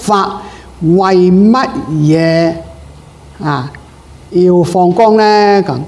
法為乜嘢要放光呢？咁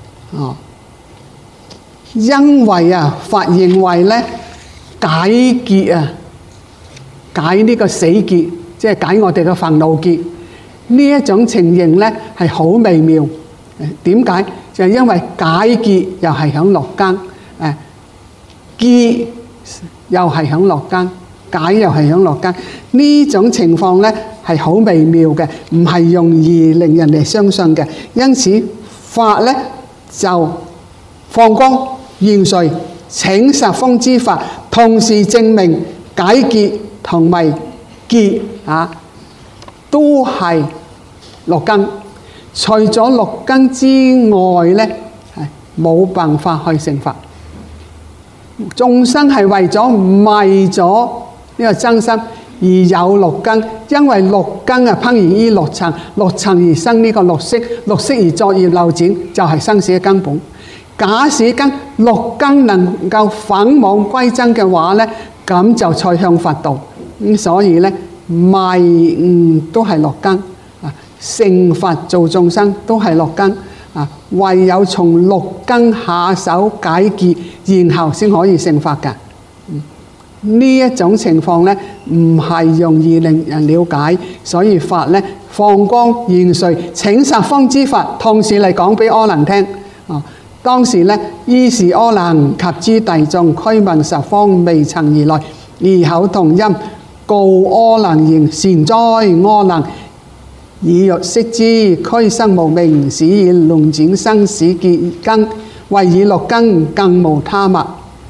因為法認為咧解結解呢個死結，即係解我哋嘅煩惱結。呢一種情形咧係好微妙。點解？就係因為解結又係響六根，結又係響六根，解又係響六根。呢種情況咧係好微妙嘅，唔係容易令人哋相信嘅。因此法咧就放光現瑞請十方之法，同時證明解結同埋結都係六根。除咗六根之外咧，冇辦法去成佛。眾生係為咗呢個真心而有六根，因為六根烹然於六塵，六塵而生呢個六識，六識而作業流轉，就係生死嘅根本。假使六根能夠粉網歸真嘅話咧，咁就賽向佛道。所以咧迷悟都係六根，成佛做眾生都係六根。唯有從六根下手解結，然後先可以成佛㗎。呢一種情況咧唔係容易令人了解，所以法咧放光現瑞請十方之法，同時嚟講俾阿難聽。當時咧，於是阿難及諸弟眾俱聞十方未曾而來，異口同音告阿難言：善哉，阿難！以欲悉知俱生無明，使以輪轉生死結根，為以六根更無他物。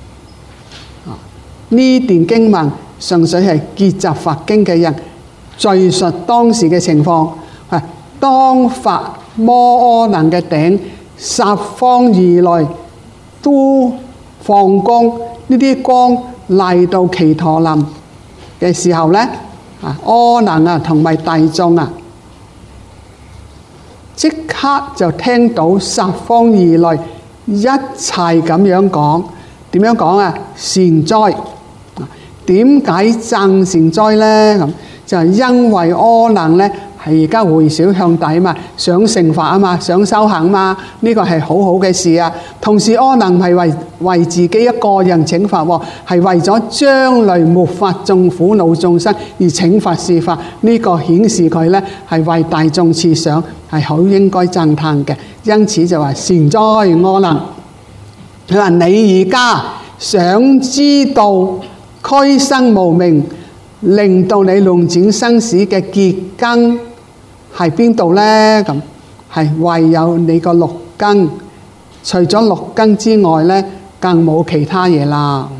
呢段經文純粹係結集佛經嘅人敘述當時嘅情況。當佛摩阿難嘅頂，十方如來都放光，呢啲光嚟到祇陀林嘅時候咧，阿難同埋大眾即刻就聽到十方如來一齊咁樣講。點樣講善哉！點解讚善哉呢？咁就係因為阿難咧係而家回小向大嘛，想成佛嘛，想修行嘛，呢個係好好嘅事啊。同時阿難唔係為自己一個人請法喎，係為咗將來末法眾苦惱眾生而請法示法。呢個顯示佢咧係為大眾設想，係好應該讚歎嘅。因此就話善哉阿難。佢話你而家想知道俱生無明，令到你輪轉生死嘅結根係邊度呢？咁係唯有你個六根，除咗六根之外呢，更冇其他嘢啦。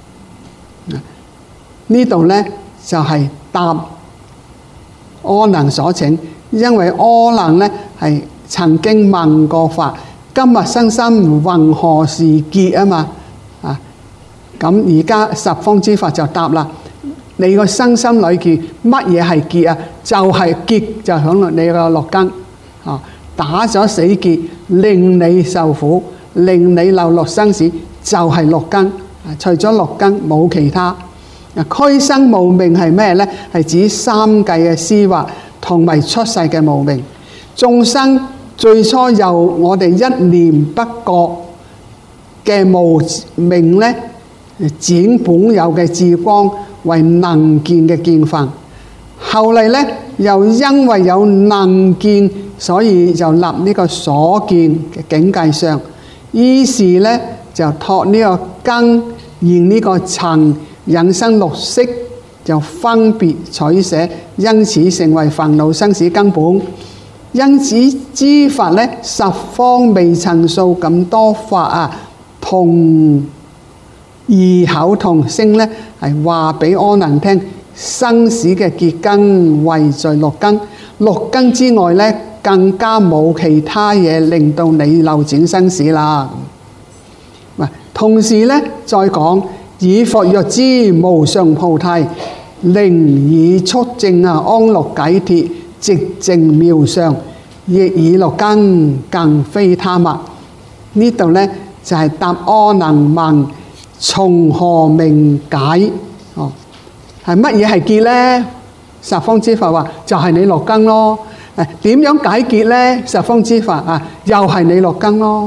呢度呢就係答阿難所請，因為阿難呢係曾經問過法：今日生心云何是結嘛？咁而家十方之法就答啦。你個身心裏邊乜嘢係結就係結，就響你個六根。打咗死結，令你受苦，令你流落生死，就係六根。除咗六根冇其他。俱生無明係咩呢？係指三界嘅思惑同埋出世嘅無明。眾生最初由我哋一念不覺嘅無明呢，轉本有嘅智光為能見嘅見分，後嚟呢又因為有能見，所以就立呢個所見嘅境界上，於是呢就託呢個根現呢個塵引生六識，就分別取捨，因此成為煩惱生死根本。因此諸法呢，十方未曾數咁多法同異口同聲呢，係話俾阿難聽，生死嘅結根為在六根，六根之外呢，更加冇其他嘢令到你流轉生死啦。同時呢，再講以佛若知無上菩提，寧以速證安樂解脫，寂靜妙相，亦以六根更非他物。呢度呢，就係答阿難問從何明解？係乜嘢係結呢？ 十方之法話就係你落根咯。點樣解結呢？十方之法啊，又係你落根咯。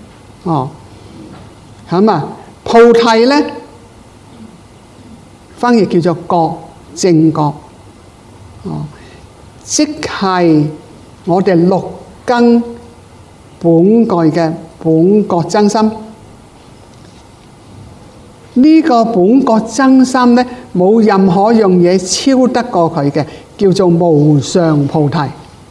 咁啊，菩提呢，翻譯叫做覺，正覺。即係我哋六根本具嘅本覺真心。呢個本覺真心呢，冇任何樣嘢超得過佢嘅，叫做無上菩提。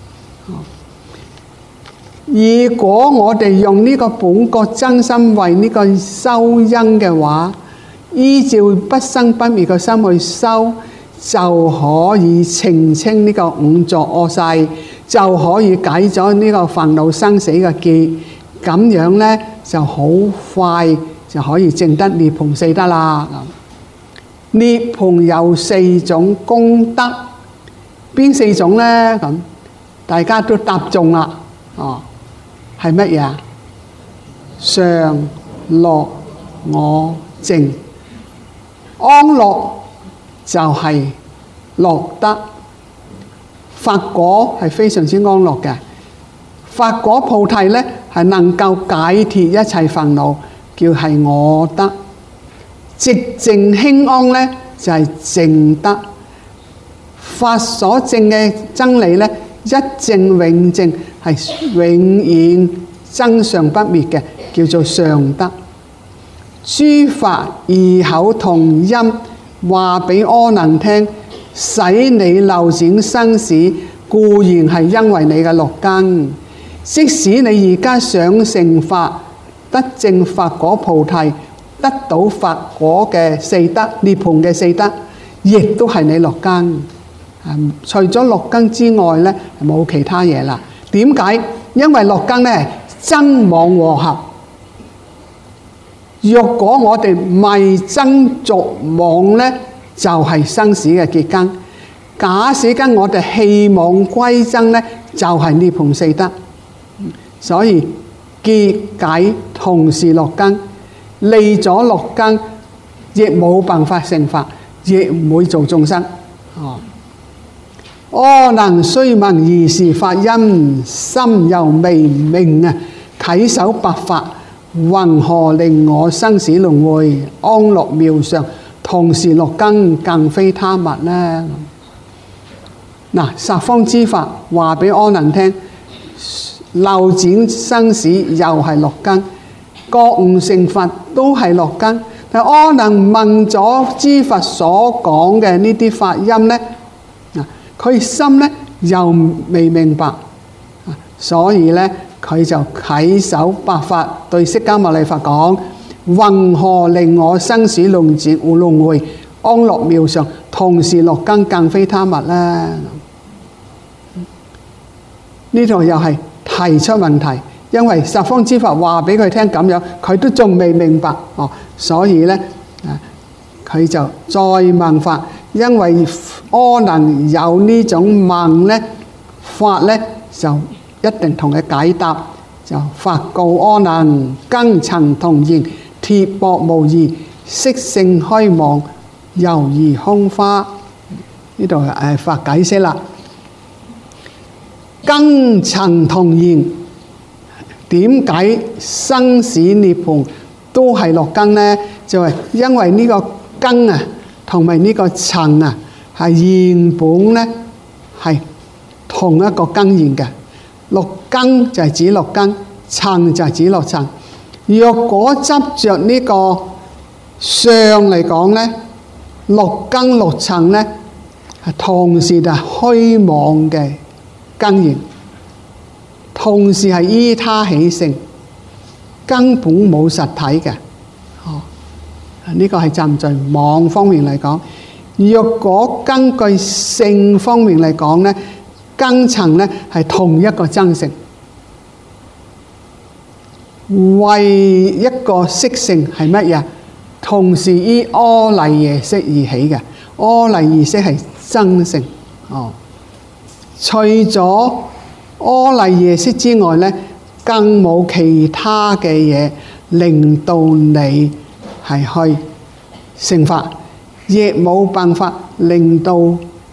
如果我哋用呢個本覺真心為呢個修因嘅話，依照不生不滅嘅心去修，就可以澄清呢個五濁惡世，就可以解咗呢個煩惱生死嘅結。咁樣呢，就好快就可以證得涅槃四德啦。涅槃有四種功德，邊四種呢？咁大家都答中啦。係乜嘢啊？常樂我淨。安樂就係樂得，法果係非常之安樂嘅。法果菩提呢，係能夠解脫一切煩惱，叫係我得。寂靜輕安呢，就係淨得。法所證嘅真理呢，一證永證，係永遠真常不滅嘅，叫做常得。諸法異口同音話俾阿難聽，使你流轉生死，固然係因為你嘅六根。即使你而家想成法，得證法果菩提，得到法果嘅四德，涅槃嘅四德，亦都係你六根。除咗六根之外呢，冇其他嘢啦。點解？因為六根呢，真妄和合。若果我哋迷真俗妄呢，就係生死嘅結根。假使跟我哋棄妄歸真呢，就係涅槃四德。所以結解同是六根，離咗六根，亦冇辦法成法，亦唔會做眾生。阿難雖聞如是法音，心猶未明啊！稽首白發，云何令我生死輪迴，安樂妙常，同是六根，更非他物呢？嗱，十方之法話俾阿難聽，流轉生死又係六根，覺悟成佛都係六根。但阿難聞咗諸佛所講嘅呢啲法音呢，佢心呢又未明白，所以呢佢就稽首白發對釋迦牟尼佛講：云何令我生死輪迴，安樂妙常，同是六根，更非他物呢？呢度又係提出問題，因為十方之法話俾佢聽咁樣，佢都仲未明白所以呢佢就再問法。因為阿難有呢種問呢，法呢就一定同佢解答。就法告阿難：根塵同現，鐵薄無異，色性虛妄，猶如空花。呢度係法解釋啦。根塵同現，點解生死涅槃都係六根呢？就係因為呢個根啊，同埋呢個塵啊，係原本呢係同一個根源嘅。六根就係指六根，塵就係指六塵。若果執着呢個相嚟講呢，六根六塵呢係同時就係虛妄嘅根源，同時係依他起性，根本冇實體嘅。呢個係站在妄方面嚟講。若果根據性方面嚟講呢，根塵呢係同一個真性，為一個色性係乜嘢？同時依阿賴耶識而起嘅，阿賴耶識係真性。除咗阿賴耶識之外呢，更冇其他嘅嘢令到你係去成法，亦冇辦法令到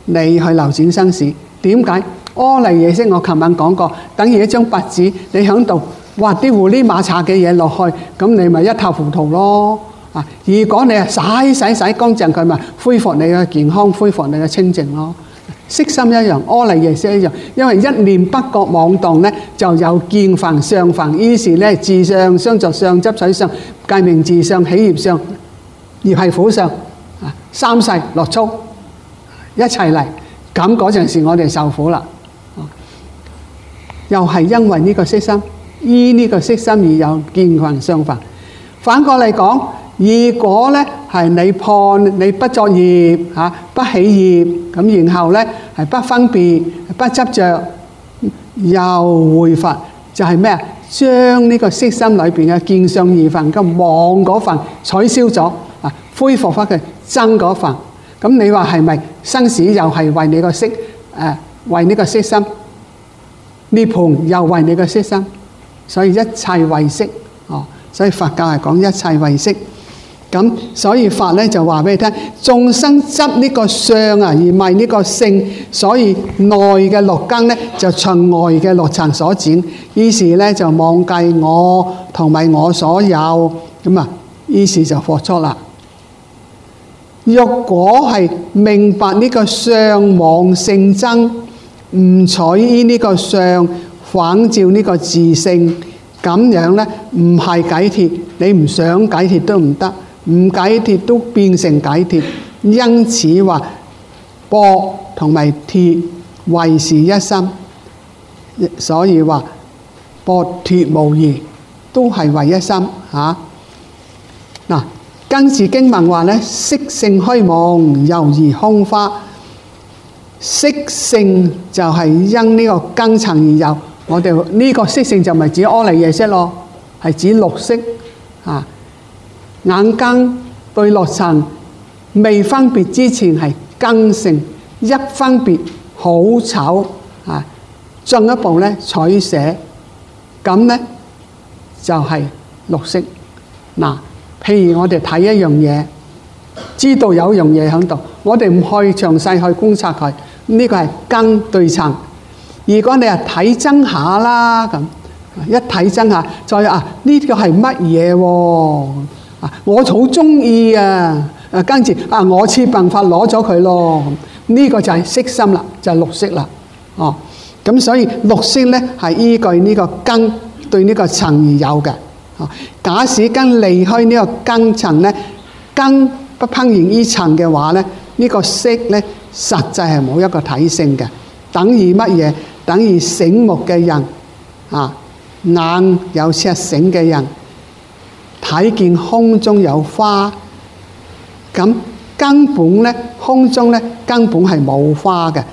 你去流轉生死。點解？阿賴耶識我琴晚講過，等於一張白紙，你喺度畫啲糊哩馬擦嘅嘢落去，咁你咪一塌糊塗咯。啊！如果你洗乾淨佢，咪恢復你嘅健康，恢復你嘅清淨咯。色心一樣，阿賴耶識一樣，因為一念不覺妄動咧，就有見分、相分，於是咧自相、相續相、執取相、計名自相、喜業相、業係苦相，啊，三世落粗一齊嚟，咁嗰陣時我哋受苦啦。又係因為呢個色心，依呢個色心而有見分、相分。反過嚟講，如果咧係你破你不作業嚇，不起業，咁然後咧係不分別、不執着，又會佛就係咩啊？將呢個色心裏邊嘅見相二分嘅妄嗰份取消咗啊，恢復翻佢真嗰份。咁你話係咪生死又係為你個色為呢個色心？涅槃又為你個色心，所以一切為色哦。所以佛教係講一切為色。咁所以法咧就話俾你聽，眾生執呢個相啊，而唔係呢個性，所以內嘅六根咧就循外嘅六塵所展，於是咧就忘記我同埋我所有，咁啊，於是就獲出啦。若果係明白呢個相妄性真，唔取於呢個相，反照呢個自性，咁樣咧唔係解脫，你唔想解脫都唔得。唔解脫都變成解脫，因此話缽同埋鐵為是一心，所以話缽鐵無異，都係為一心嚇。嗱，跟住經文話咧，色性虛妄，猶如空花。色性就係因呢個根塵而有，我哋呢個色性就唔係指阿賴耶識咯，係指六色啊。眼根對六塵未分別之前係根性，一分別好醜啊！進一步咧取捨，咁咧就係六色。嗱，譬如我哋睇一樣嘢，知道有樣嘢喺度，我哋唔去詳細去觀察佢，呢個係根對塵。如果你係睇真下啦，咁一睇真下，再呢個係乜嘢喎？我好中意啊！跟住我設辦法攞咗佢咯。呢個就係色心啦，就係六色啦。哦，咁所以六色咧係依據呢個根對呢個塵而有嘅。哦，假使根離開呢個根塵咧，根不烹現於塵嘅話咧，呢個色咧實際係冇一個體性嘅。等於乜嘢？等於醒目嘅人啊，眼有赤醒嘅人。睇見空中有花，咁根本咧空中咧根本係冇花嘅，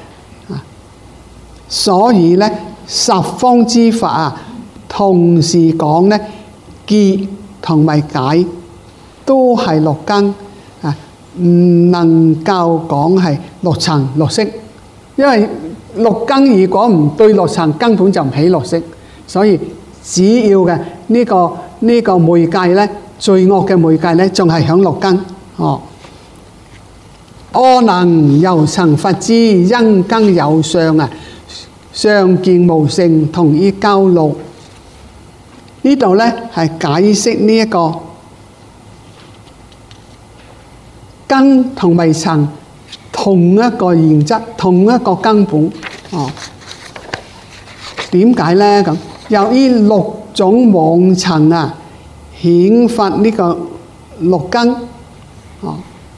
所以咧十方之法啊，同時講咧結同埋解都係六根啊，唔能夠講係六塵六色，因為六根如果唔對六塵，根本就唔起六色，所以只要嘅呢個媒介咧，罪惡嘅媒介咧，仲係響六根。哦，阿能猶曾佛知，因根有相啊，相見無性，同於交六。呢度咧係解釋呢一個根同埋塵同一個原則，同一個根本。哦，點解咧咁？由於六種妄塵啊，顯發呢個六根。哦，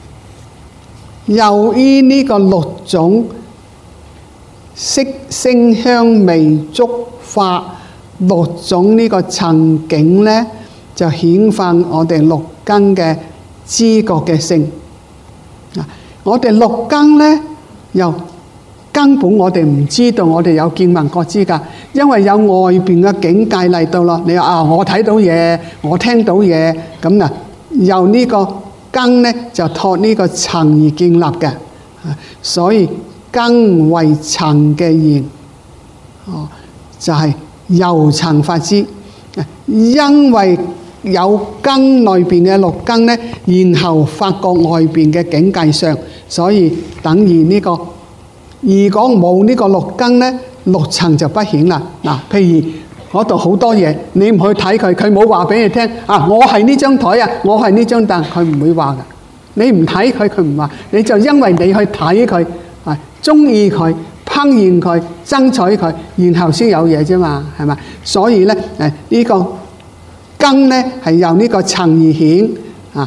由於呢個六種色聲香味觸法六種呢個塵境咧，就顯發我哋六根嘅知覺嘅性。我哋六根咧，又根本我哋唔知道我哋有見聞覺知㗎，因為有外邊嘅境界嚟到咯。你話我睇到嘢，我聽到嘢，咁啊，由呢個根咧就託呢個塵而建立嘅，所以根為塵嘅現，就係由塵發知。因為有根內邊嘅六根咧，然後發覺外邊嘅境界上，所以等於呢個如果冇呢個六根呢，六塵就不顯啦。嗱，譬如嗰度好多嘢，你唔去睇佢，佢冇話俾你聽啊！我係呢張台啊，我係呢張凳，佢唔會話噶。你唔睇佢，佢唔話。你就因為你去睇佢，係中意佢、烹飪佢、爭取佢，然後先有嘢啫嘛，係咪？所以咧，呢個根咧係由呢個塵而顯啊，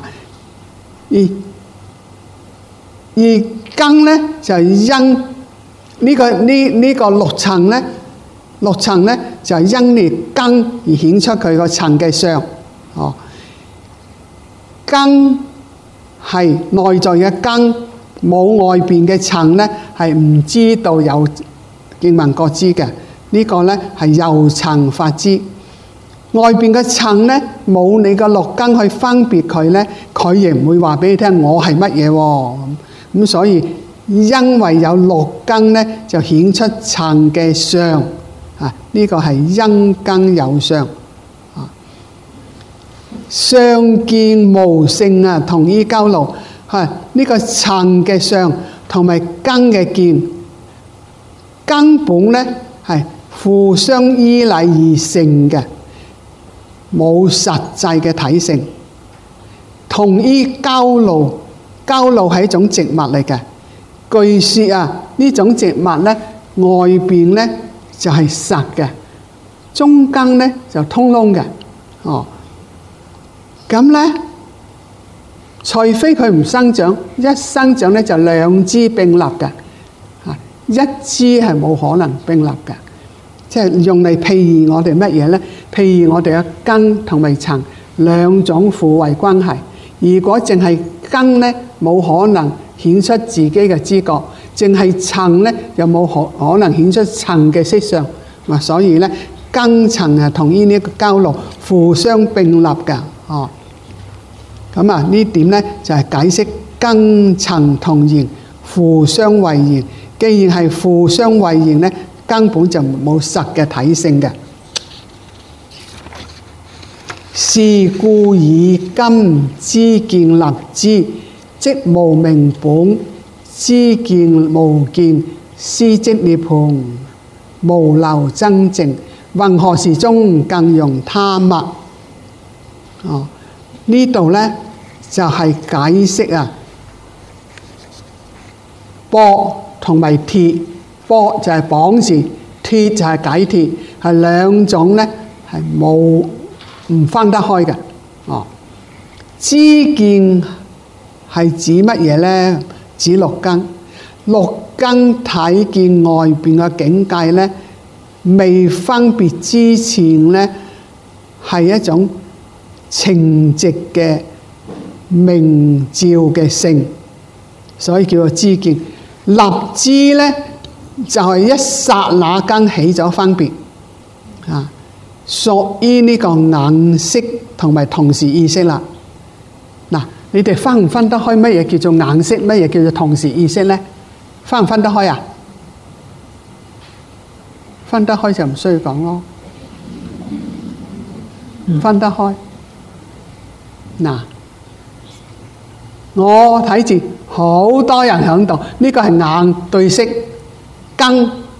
而根咧就因呢個六塵咧，六塵咧就因呢根而顯出佢個塵嘅相。哦，根係內在嘅根，冇外邊嘅塵咧係唔知道有見聞覺知嘅。呢個咧係由塵發知。外邊嘅塵咧冇你個六根去分別佢咧，佢亦唔會話俾你聽我係乜嘢喎。咁所以因為有六根咧，就顯出塵嘅相啊！呢個係因根有相啊。相見無性啊，同依交流係呢個塵嘅相同埋根嘅見，根本咧係互相依賴而成嘅，冇實際嘅體性。同依交流，交流係一種植物嚟嘅。據說啊，呢種植物咧外邊咧就係實嘅，中間咧就通窿嘅。哦，咁咧除非佢唔生長，一生長咧就兩支並立嘅。啊，一支係冇可能並立嘅，即係用嚟譬喻我哋乜嘢咧？譬喻我哋嘅根同埋塵兩種互為關係。如果淨係根咧，冇可能顯出自己嘅知覺，淨係塵咧又冇可能顯出塵嘅色相。所以咧根塵係同於呢個交流互相並立嘅。哦，咁啊呢點咧就係解釋根塵同源，互相為源。既然係互相為源咧，根本就冇實嘅體性嘅。是故以今知見立之，即無明本；知見無見，斯即涅槃，無漏真淨。云何時中更容他物？哦，呢度咧就係解釋啊，縛同埋鐵。縛就係綁住，鐵就係解脫，係兩種咧係冇唔分得開嘅。哦，知見係指乜嘢咧？指六根。六根睇見外邊嘅境界咧，未分別之前咧，係一種情直嘅明照嘅性，所以叫做知見。立知咧就係一剎那間起咗分別啊，屬於呢個眼識同埋同時意識啦。嗱，你哋分唔分得開乜嘢叫做眼識，乜嘢叫做同時意識咧？分唔分得開啊？分得開就唔需要講咯。唔分得開，嗱，我睇住好多人喺度，呢個係眼對色根，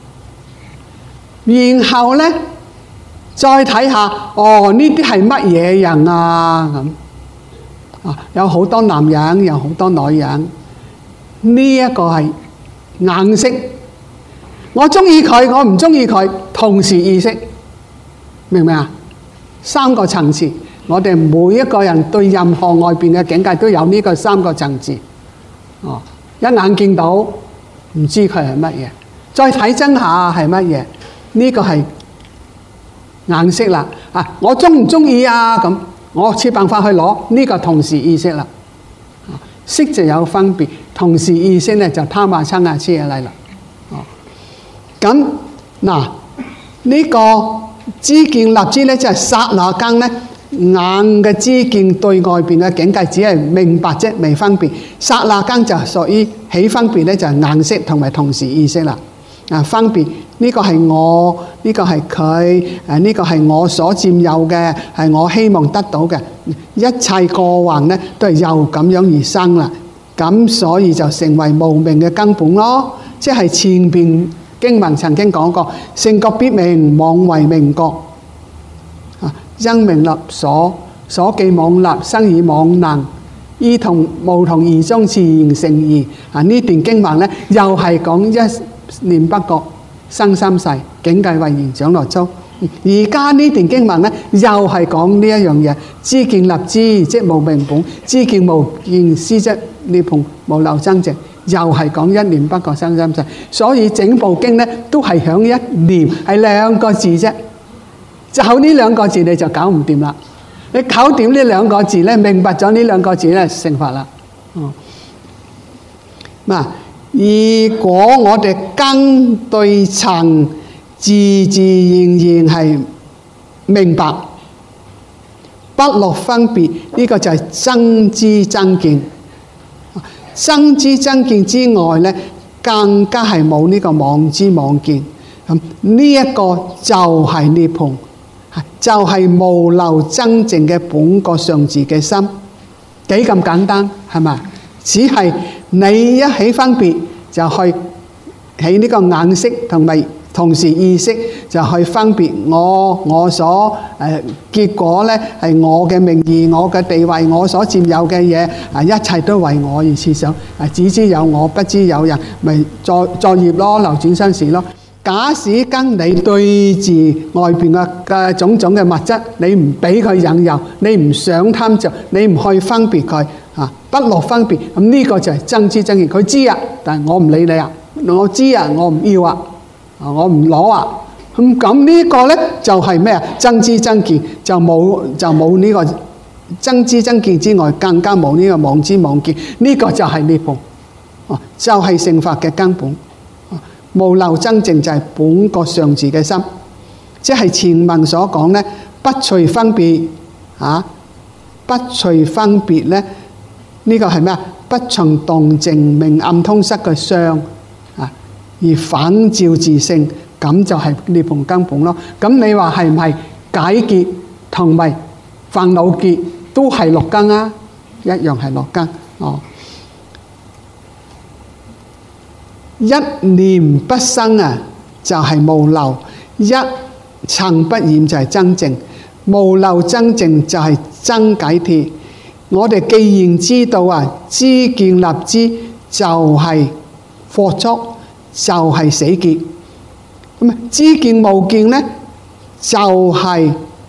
然後咧再睇下，哦，呢啲係乜嘢人啊？咁啊，有好多男人，有好多女人，呢一個係眼識。我中意佢，我唔中意佢，同時意識，明唔明啊？三個層次，我哋每一個人對任何外邊嘅境界都有呢個三個層次。哦，一眼見到唔知佢係乜嘢，再睇真下係乜嘢，呢個係眼識啦。啊，我中唔中意啊？咁我設辦法去攞呢個同時意識啦。識就有分別，同時意識咧就貪啊嗔啊痴啊嚟啦。哦，咁嗱呢個知見立知咧，即係剎那間咧，眼嘅知見對外邊嘅境界只係明白啫，未分別。剎那間就屬於起分別咧，就係眼識同埋同時意識啦。啊，分別呢個係我，呢個係佢，呢個係我所佔有嘅，係我希望得到嘅。一切過患咧，都係由咁樣而生啦。咁所以就成為無明嘅根本咯。 即係前邊經文曾經講過，聖國必明，妄為明國。因名立所記妄立，生以妄能。依同無同義中，自然成義。呢段經文呢，又係講一念不覺生三世，境界為然長樂遭。而家呢段經文呢，又係講呢一樣嘢，知見立知，即無明本；知見無見思，即涅槃無漏增值。又係講一念不覺生三世。所以整部經呢，都係響一念，係兩個字啫。就呢兩個字你就搞唔掂啦。你搞掂呢兩個字咧，明白咗呢兩個字咧，成佛啦。如果我哋跟對層，自自然然係明白，不落分別，呢個就係增知增見。增知增見之外咧，更加係冇呢個妄知妄見。咁呢一個就係涅槃。就係無漏真正嘅本覺上自嘅心，幾咁簡單係咪？只係你一起分別，就去起呢個眼識，同埋同時意識就去分別我所結果呢係我嘅名義、我嘅地位、我所佔有嘅嘢一切都為我而設想。只知有我，不知有人，咪作業咯，流轉生死咯。假使跟你對住外邊嘅種種嘅物質，你唔俾佢引誘，你唔想貪着，你唔去分別佢不落分別，咁呢個就係增知增見。佢知啊，但係我唔理你啊，我知啊，我唔要啊，我唔攞啊。咁呢個呢，就係咩啊？增知增見，就冇呢個增知增見之外，更加冇呢個妄知妄見。呢個就係涅槃，就係成佛嘅根本。無漏真正就係本覺上自嘅心，即係前文所講呢，不隨分別不隨分別呢，呢個係咩啊？不從動靜明暗通塞嘅相而反照自性，咁就係涅槃根本咯。咁你話係唔係解結同埋煩惱結都係六根啊？一樣係六根一念不生就係無漏；一塵不染就係真正。無漏真正就係真解脫。我哋既然知道知見立知就係火燭，就係死結。咁知見無見呢，就係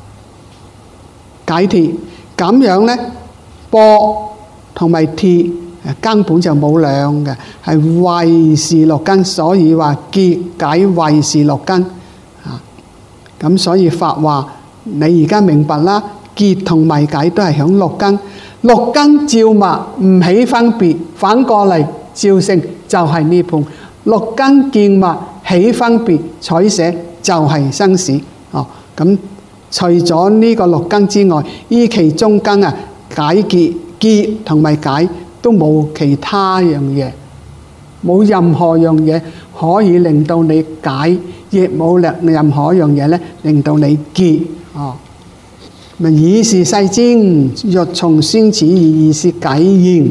解脫。咁樣呢，波同埋鐵根本就冇兩嘅，係唯是六根，所以話結解唯是六根咁所以法話你而家明白啦，結同埋解都係響六根，六根照物唔起分別，反過嚟照性就係涅槃。六根見物起分別取捨就係生死。咁除咗呢個六根之外，依其中根解結同埋解都冇其他樣嘢，冇任何樣嘢可以令到你解，亦冇任何樣嘢咧令到你結。咪以是世尊，欲從宣此義說解言。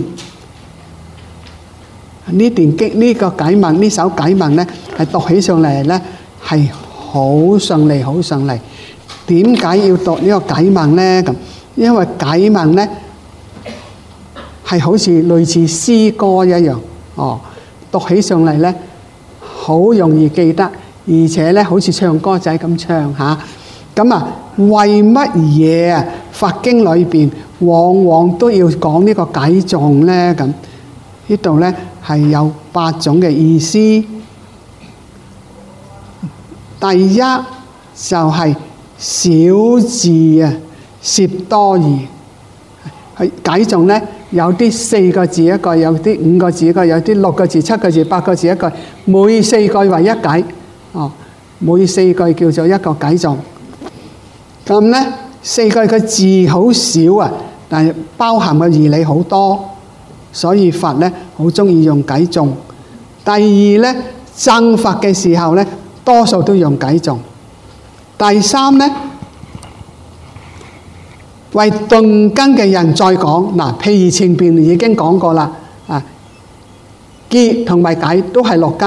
呢段經呢個解文，呢首解文咧係讀起上嚟咧係好順利，好順利。點解要讀呢個解文咧？咁因為解文咧係好似類似詩歌一樣，讀起上嚟咧好容易記得，而且咧好似唱歌仔咁唱嚇。咁為乜嘢佛經裏邊往往都要講呢個解頌咧？咁呢度咧係有8種嘅意思。第一就係少字攝多義。解頌咧有啲4個字一句，有啲5個字一句，有啲6個字、7個字、8個字一句，每4句為一解。每4句叫做一個解頌。咁咧4句嘅字好少但係包含嘅義理好多，所以佛咧好中意用解頌。第二咧證佛嘅時候咧，多數都用解頌。第三咧為頓根嘅人再講譬如前邊已經講過啦，結同埋解都係六根，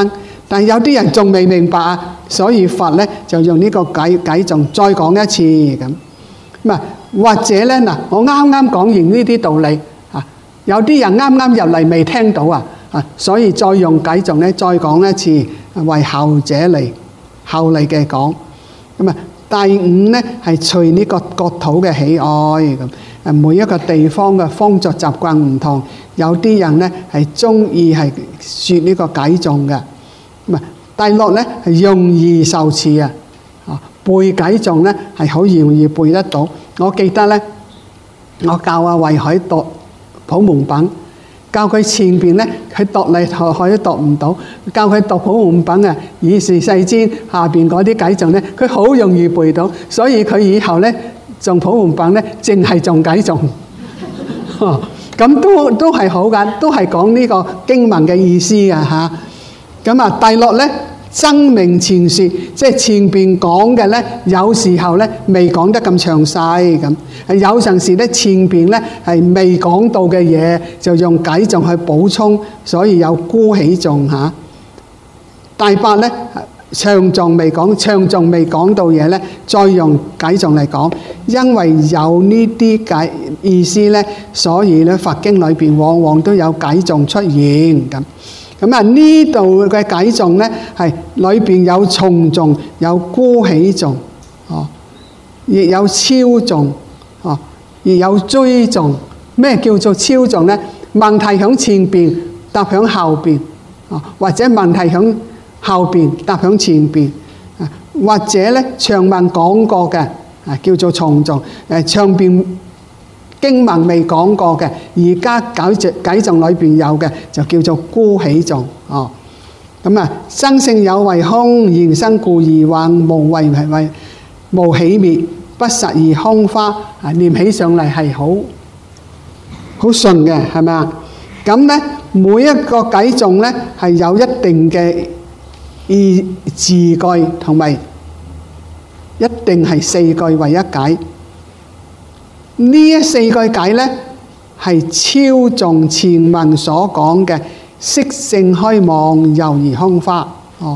但有啲人仲未明白啊，所以佛咧就用呢個偈頌再講一次咁。咁啊，或者咧嗱，我啱啱講完呢啲道理啊，有啲人啱啱入嚟未聽到啊，所以再用偈頌咧再講一次，為後者嚟後嚟嘅講。咁啊，第五咧係隨呢個國土嘅喜愛咁。每一個地方嘅風俗習慣唔同，有啲人咧係中意係説呢個偈頌嘅。咁啊，第六咧係容易受持啊！背偈頌咧係好容易背得到。我記得咧，我教阿慧海讀普門品，教佢前邊咧佢讀嚟佢都讀唔到，教佢讀普門品啊，以是世尊下邊嗰啲偈頌咧，佢好容易背到，所以佢以後咧誦普門品咧，淨係誦偈頌。咁都係好噶，都係講呢個經文嘅意思嘅嚇。咁啊，第六咧，增明前説，即係前邊講嘅咧，有時候咧未講得咁詳細咁，有陣時咧前邊咧係未講到嘅嘢，就用偈頌去補充，所以有孤起頌嚇。第八咧，長頌未講到嘢咧，再用偈頌嚟講，因為有呢啲偈意思咧，所以咧佛經裏邊往往都有偈頌出現咁。咁啊，呢度嘅偈頌咧係裏邊有重頌，有孤起頌，亦有超頌，亦有追頌。咩叫做超頌咧？問題響前邊，答響後邊，或者問題響後邊，答響前邊，或者咧長文講過嘅，叫做重頌。上邊經文未講過嘅，而家偈頌裏邊有嘅就叫做孤起頌。咁啊，生性有為空，現生故而幻，無為無起滅，不實而空花。念起上嚟係好順嘅，係咪啊？咁咧每一個偈頌咧係有一定嘅字句，同埋一定係四句為一偈。呢四句偈咧係超頌前文所講嘅色性虛妄，遊而空花。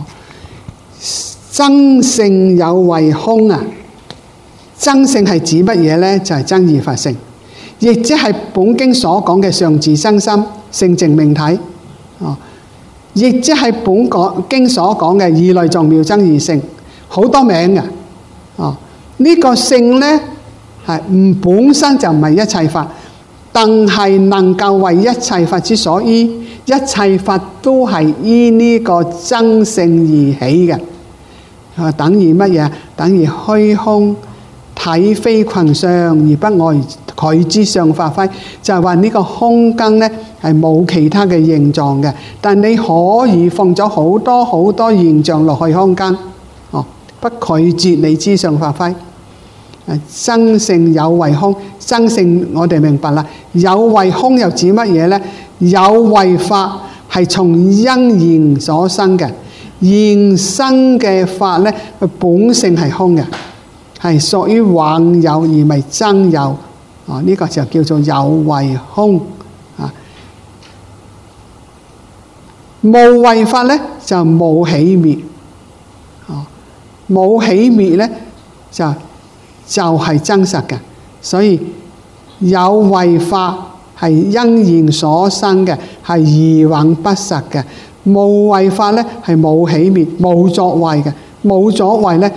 增性有為空啊！增性係指乜嘢咧？就係真如法性，亦即係本經所講嘅上自生心、性淨命體。亦即係本經所講嘅二類眾妙真如性，好多名嘅。呢個性咧係本身就唔係一切法，但係能夠為一切法之所依，一切法都係依呢個增性而起嘅。等於乜嘢？等於虛空體非群相而不外佢之相發揮，就係話呢個空間咧係冇其他嘅形狀嘅，但你可以放咗好多好多現象落去空間，不拒絕你之相發揮。增性有為空，增性我哋明白啦。有為空又指乜嘢呢？有為法係從因緣所生嘅，現生嘅法呢，佢本性係空嘅，係屬於妄有而唔係真有。呢個就叫做有為空。無為法呢就冇起滅，冇起滅呢就係真實嘅，所以有為法係因緣所生嘅，係而蘊不實嘅。無為法咧係冇起滅、冇作為嘅，冇作為咧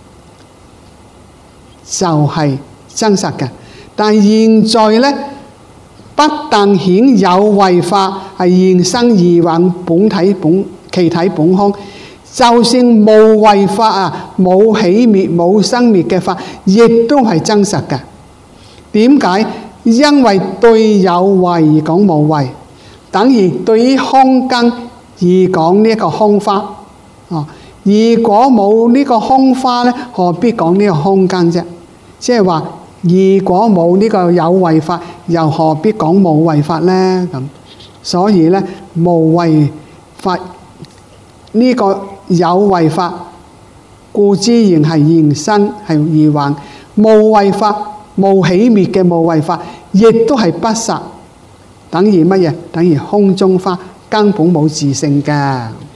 就係真實嘅。但現在咧不但顯有為法係現生而蘊本體其體本空。就算無為法啊，冇起滅、冇生滅嘅法，亦都係真實嘅。點解？因為對有為而講無為，等於對於空間而講呢一個空花。如果冇呢個空花咧，何必講呢個空間啫？即係話，如果冇呢個有為法，又何必講無為法咧？咁所以咧，無為法呢個有為法，故之然係現身係而蘊；無為法無起滅嘅無為法，亦都係不實。等於乜嘢？等於空中花，根本冇自性嘅。